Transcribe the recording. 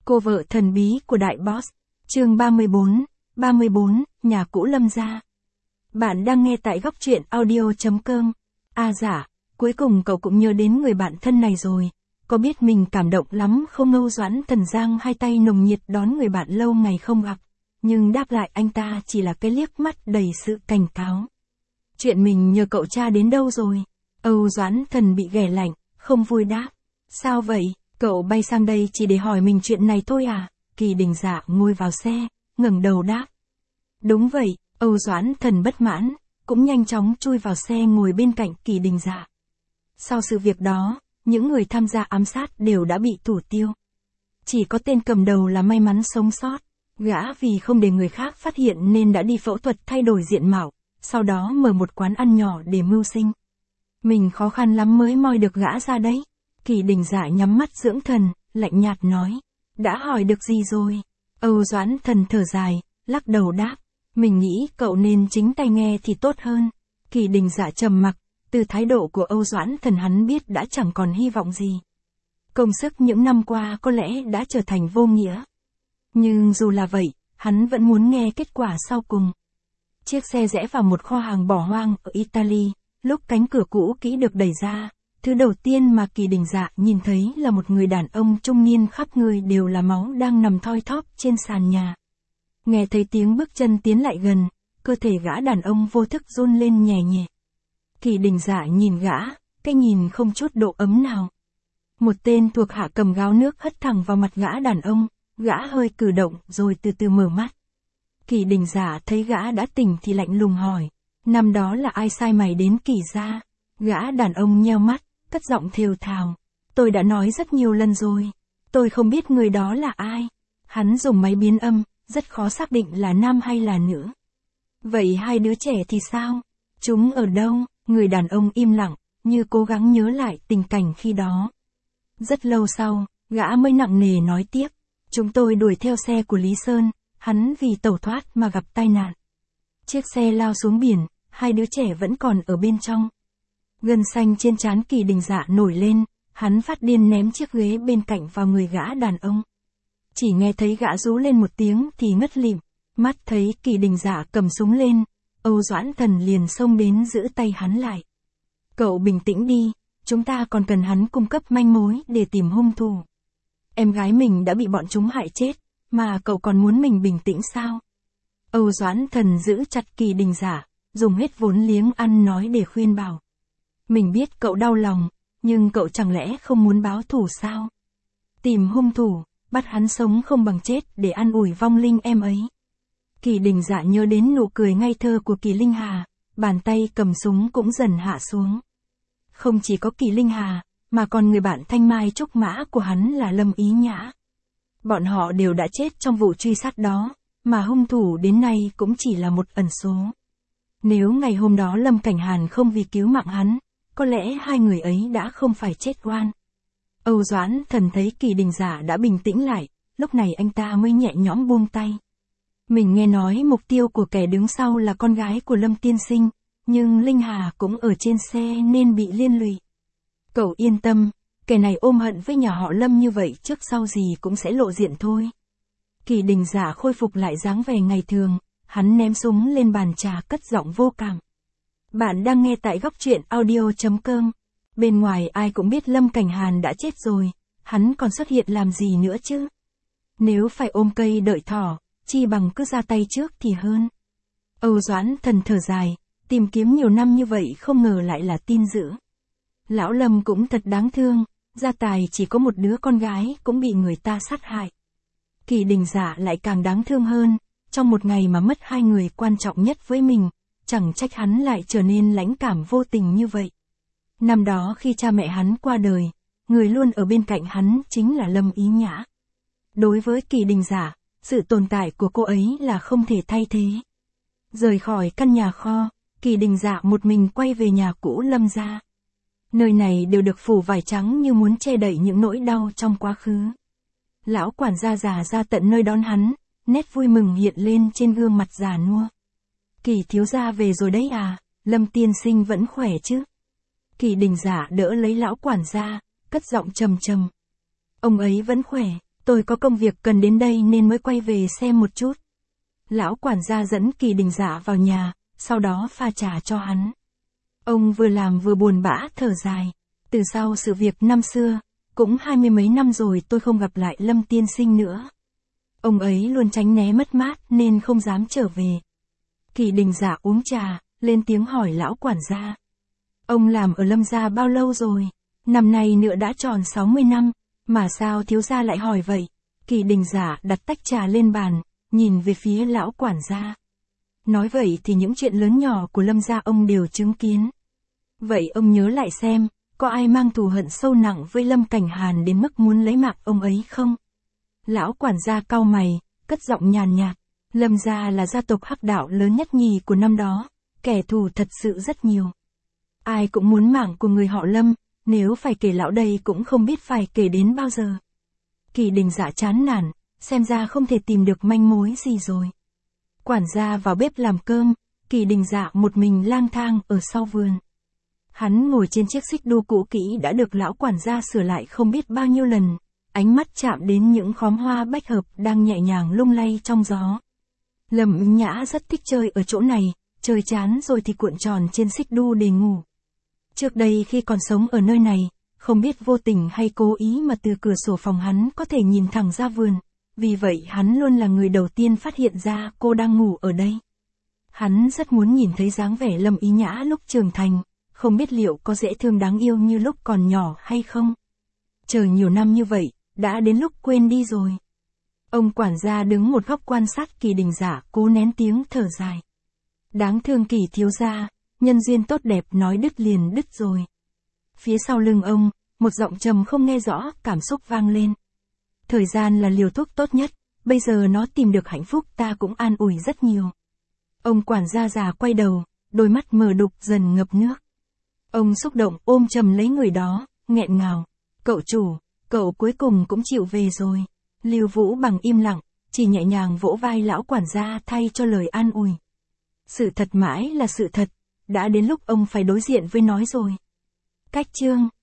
Cô vợ thần bí của đại boss. Chương 34, nhà cũ Lâm gia. Bạn đang nghe tại góc truyện audio.com. Dạ, cuối cùng cậu cũng nhớ đến người bạn thân này rồi. Có biết mình cảm động lắm không? Âu Doãn Thần giang hai tay nồng nhiệt đón người bạn lâu ngày không gặp. Nhưng đáp lại anh ta chỉ là cái liếc mắt đầy sự cảnh cáo. Chuyện mình nhờ cậu tra đến đâu rồi? Âu Doãn Thần bị ghẻ lạnh, không vui đáp. Sao vậy? Cậu bay sang đây chỉ để hỏi mình chuyện này thôi à? Kỳ Đình Dạ ngồi vào xe, ngẩng đầu đáp. Đúng vậy, Âu Doãn Thần bất mãn, cũng nhanh chóng chui vào xe ngồi bên cạnh Kỳ Đình Dạ. Sau sự việc đó, những người tham gia ám sát đều đã bị thủ tiêu. Chỉ có tên cầm đầu là may mắn sống sót. Gã vì không để người khác phát hiện nên đã đi phẫu thuật thay đổi diện mạo, sau đó mở một quán ăn nhỏ để mưu sinh. Mình khó khăn lắm mới moi được gã ra đấy. Kỳ Đình Dạ nhắm mắt dưỡng thần, lạnh nhạt nói. Đã hỏi được gì rồi? Âu Doãn Thần thở dài, lắc đầu đáp. Mình nghĩ cậu nên chính tay nghe thì tốt hơn. Kỳ Đình Dạ trầm mặc, từ thái độ của Âu Doãn Thần hắn biết đã chẳng còn hy vọng gì. Công sức những năm qua có lẽ đã trở thành vô nghĩa. Nhưng dù là vậy, hắn vẫn muốn nghe kết quả sau cùng. Chiếc xe rẽ vào một kho hàng bỏ hoang ở Italy, lúc cánh cửa cũ kỹ được đẩy ra. Thứ đầu tiên mà Kỳ Đình Dạ nhìn thấy là một người đàn ông trung niên khắp người đều là máu đang nằm thoi thóp trên sàn nhà. Nghe thấy tiếng bước chân tiến lại gần, cơ thể gã đàn ông vô thức run lên nhẹ nhẹ. Kỳ Đình Dạ nhìn gã, cái nhìn không chút độ ấm nào. Một tên thuộc hạ cầm gáo nước hất thẳng vào mặt gã đàn ông, gã hơi cử động rồi từ từ mở mắt. Kỳ Đình Dạ thấy gã đã tỉnh thì lạnh lùng hỏi, năm đó là ai sai mày đến Kỳ gia? Gã đàn ông nheo mắt, cất giọng thều thào. Tôi đã nói rất nhiều lần rồi. Tôi không biết người đó là ai. Hắn dùng máy biến âm, rất khó xác định là nam hay là nữ. Vậy hai đứa trẻ thì sao? Chúng ở đâu? Người đàn ông im lặng, như cố gắng nhớ lại tình cảnh khi đó. Rất lâu sau, gã mới nặng nề nói tiếp. Chúng tôi đuổi theo xe của Lý Sơn, hắn vì tẩu thoát mà gặp tai nạn. Chiếc xe lao xuống biển, hai đứa trẻ vẫn còn ở bên trong. Gân xanh trên trán Kỳ Đình Dạ nổi lên, hắn phát điên ném chiếc ghế bên cạnh vào người gã đàn ông. Chỉ nghe thấy gã rú lên một tiếng thì ngất lịm, mắt thấy Kỳ Đình Dạ cầm súng lên, Âu Doãn Thần liền xông đến giữ tay hắn lại. Cậu bình tĩnh đi, chúng ta còn cần hắn cung cấp manh mối để tìm hung thủ. Em gái mình đã bị bọn chúng hại chết, mà cậu còn muốn mình bình tĩnh sao? Âu Doãn Thần giữ chặt Kỳ Đình Dạ, dùng hết vốn liếng ăn nói để khuyên bảo. Mình biết cậu đau lòng, nhưng cậu chẳng lẽ không muốn báo thù sao? Tìm hung thủ, bắt hắn sống không bằng chết để an ủi vong linh em ấy. Kỳ Đình Dạ nhớ đến nụ cười ngây thơ của Kỳ Linh Hà, bàn tay cầm súng cũng dần hạ xuống. Không chỉ có Kỳ Linh Hà, mà còn người bạn thanh mai trúc mã của hắn là Lâm Ý Nhã. Bọn họ đều đã chết trong vụ truy sát đó, mà hung thủ đến nay cũng chỉ là một ẩn số. Nếu ngày hôm đó Lâm Cảnh Hàn không vì cứu mạng hắn, có lẽ hai người ấy đã không phải chết oan. Âu Doãn Thần thấy Kỳ Đình Dạ đã bình tĩnh lại, lúc này anh ta mới nhẹ nhõm buông tay. Mình nghe nói mục tiêu của kẻ đứng sau là con gái của Lâm tiên sinh, nhưng Linh Hà cũng ở trên xe nên bị liên lụy. Cậu yên tâm, kẻ này ôm hận với nhà họ Lâm như vậy trước sau gì cũng sẽ lộ diện thôi. Kỳ Đình Dạ khôi phục lại dáng vẻ ngày thường, hắn ném súng lên bàn trà cất giọng vô cảm. Bạn đang nghe tại góc truyện audio.com. Bên ngoài ai cũng biết Lâm Cảnh Hàn đã chết rồi, hắn còn xuất hiện làm gì nữa chứ? Nếu phải ôm cây đợi thỏ, chi bằng cứ ra tay trước thì hơn. Âu Doãn Thần thở dài, tìm kiếm nhiều năm như vậy không ngờ lại là tin dữ. Lão Lâm cũng thật đáng thương, gia tài chỉ có một đứa con gái cũng bị người ta sát hại. Kỳ Đình Dạ lại càng đáng thương hơn, trong một ngày mà mất hai người quan trọng nhất với mình, chẳng trách hắn lại trở nên lãnh cảm vô tình như vậy. Năm đó khi cha mẹ hắn qua đời, người luôn ở bên cạnh hắn chính là Lâm Ý Nhã. Đối với Kỳ Đình Dạ, sự tồn tại của cô ấy là không thể thay thế. Rời khỏi căn nhà kho, Kỳ Đình Dạ một mình quay về nhà cũ Lâm gia. Nơi này đều được phủ vải trắng như muốn che đậy những nỗi đau trong quá khứ. Lão quản gia già ra tận nơi đón hắn, nét vui mừng hiện lên trên gương mặt già nua. Kỳ thiếu gia về rồi đấy à, Lâm tiên sinh vẫn khỏe chứ? Kỳ Đình Dạ đỡ lấy lão quản gia, cất giọng trầm trầm. Ông ấy vẫn khỏe, Tôi có công việc cần đến đây nên mới quay về xem một chút. Lão quản gia dẫn Kỳ Đình Dạ vào nhà, sau đó pha trà cho hắn. Ông vừa làm vừa buồn bã thở dài. Từ sau sự việc năm xưa, cũng 20 mấy năm rồi tôi không gặp lại Lâm tiên sinh nữa. Ông ấy luôn tránh né mất mát nên không dám trở về. Kỳ Đình Dạ uống trà, lên tiếng hỏi lão quản gia. Ông làm ở Lâm gia bao lâu rồi? Năm nay nữa đã tròn 60 năm, mà sao thiếu gia lại hỏi vậy? Kỳ Đình Dạ đặt tách trà lên bàn, nhìn về phía lão quản gia. Nói vậy thì những chuyện lớn nhỏ của Lâm gia ông đều chứng kiến. Vậy ông nhớ lại xem, có ai mang thù hận sâu nặng với Lâm Cảnh Hàn đến mức muốn lấy mạng ông ấy không? Lão quản gia cau mày, cất giọng nhàn nhạt. Lâm gia là gia tộc hắc đạo lớn nhất nhì của năm đó, kẻ thù thật sự rất nhiều. Ai cũng muốn mạng của người họ Lâm, nếu phải kể lão đây cũng không biết phải kể đến bao giờ. Kỳ Đình Dạ chán nản, xem ra không thể tìm được manh mối gì rồi. Quản gia vào bếp làm cơm, Kỳ Đình Dạ một mình lang thang ở sau vườn. Hắn ngồi trên chiếc xích đu cũ kỹ đã được lão quản gia sửa lại không biết bao nhiêu lần, ánh mắt chạm đến những khóm hoa bách hợp đang nhẹ nhàng lung lay trong gió. Lâm Ứng Nhã rất thích chơi ở chỗ này, chơi chán rồi thì cuộn tròn trên xích đu để ngủ. Trước đây khi còn sống ở nơi này, không biết vô tình hay cố ý mà từ cửa sổ phòng hắn có thể nhìn thẳng ra vườn, vì vậy hắn luôn là người đầu tiên phát hiện ra cô đang ngủ ở đây. Hắn rất muốn nhìn thấy dáng vẻ Lâm Ý Nhã lúc trưởng thành, không biết liệu có dễ thương đáng yêu như lúc còn nhỏ hay không. Chờ nhiều năm như vậy, đã đến lúc quên đi rồi. Ông quản gia đứng một góc quan sát Kỳ Đình Dạ cố nén tiếng thở dài. Đáng thương Kỳ thiếu gia, nhân duyên tốt đẹp nói đứt liền đứt rồi. Phía sau lưng ông, một giọng trầm không nghe rõ cảm xúc vang lên. Thời gian là liều thuốc tốt nhất, bây giờ nó tìm được hạnh phúc ta cũng an ủi rất nhiều. Ông quản gia già quay đầu, đôi mắt mờ đục dần ngập nước. Ông xúc động ôm chầm lấy người đó, nghẹn ngào. Cậu chủ, cậu cuối cùng cũng chịu về rồi. Lưu Vũ bằng im lặng, chỉ nhẹ nhàng vỗ vai lão quản gia thay cho lời an ủi. Sự thật mãi là sự thật, đã đến lúc ông phải đối diện với nó rồi. Cách chương